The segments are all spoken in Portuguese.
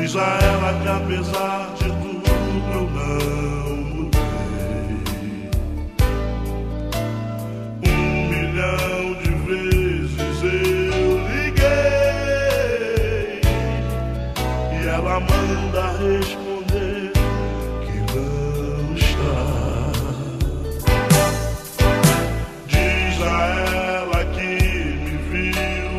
Diz a ela que apesar de tudo eu não mudei. 1 milhão de vezes eu liguei e ela manda responder que não está. Diz a ela que me viu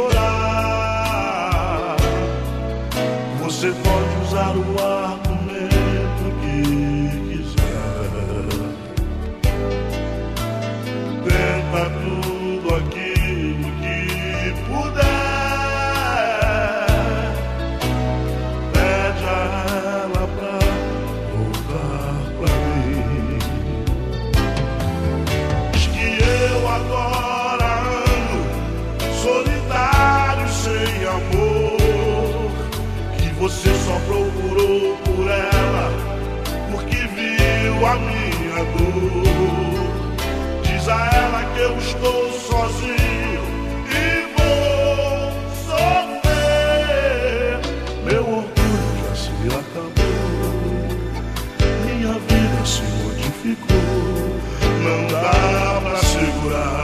chorar. Você pode usar o argumento que quiser. Tenta tudo aquilo que puder. Pede a ela pra voltar pra mim. Diz que eu agora ando solitário, sem amor. Você só procurou por ela porque viu a minha dor. Diz a ela que eu estou sozinho e vou sofrer. Meu orgulho já se acabou, minha vida se modificou. Não dá pra segurar